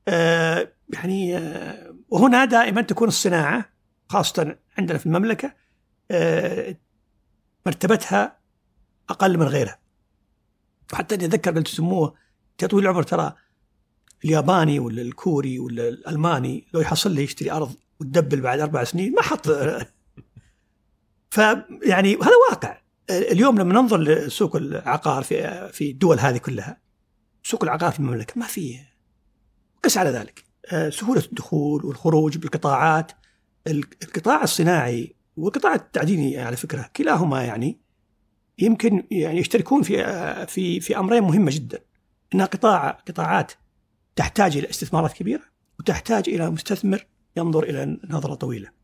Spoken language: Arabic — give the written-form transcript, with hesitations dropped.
يعني وهنا دائما تكون الصناعة خاصة عندنا في المملكة مرتبتها أقل من غيرها. وحتى أني أذكر قلت تسموه تطويل العمر، ترى الياباني ولا الكوري ولا الألماني لو يحصل لي يشتري أرض وتدبل بعد 4 سنين ما حط. فيعني هذا واقع. اليوم لما ننظر لسوق العقار في الدول هذه كلها، سوق العقار في المملكة ما فيه. قس على ذلك سهولة الدخول والخروج بالقطاعات، القطاع الصناعي والقطاع التعديني على فكرة كلاهما يعني يمكن يعني يشتركون في أمرين مهمة جدا، إنها قطاعات تحتاج إلى استثمارات كبيرة وتحتاج إلى مستثمر ينظر إلى نظرة طويلة.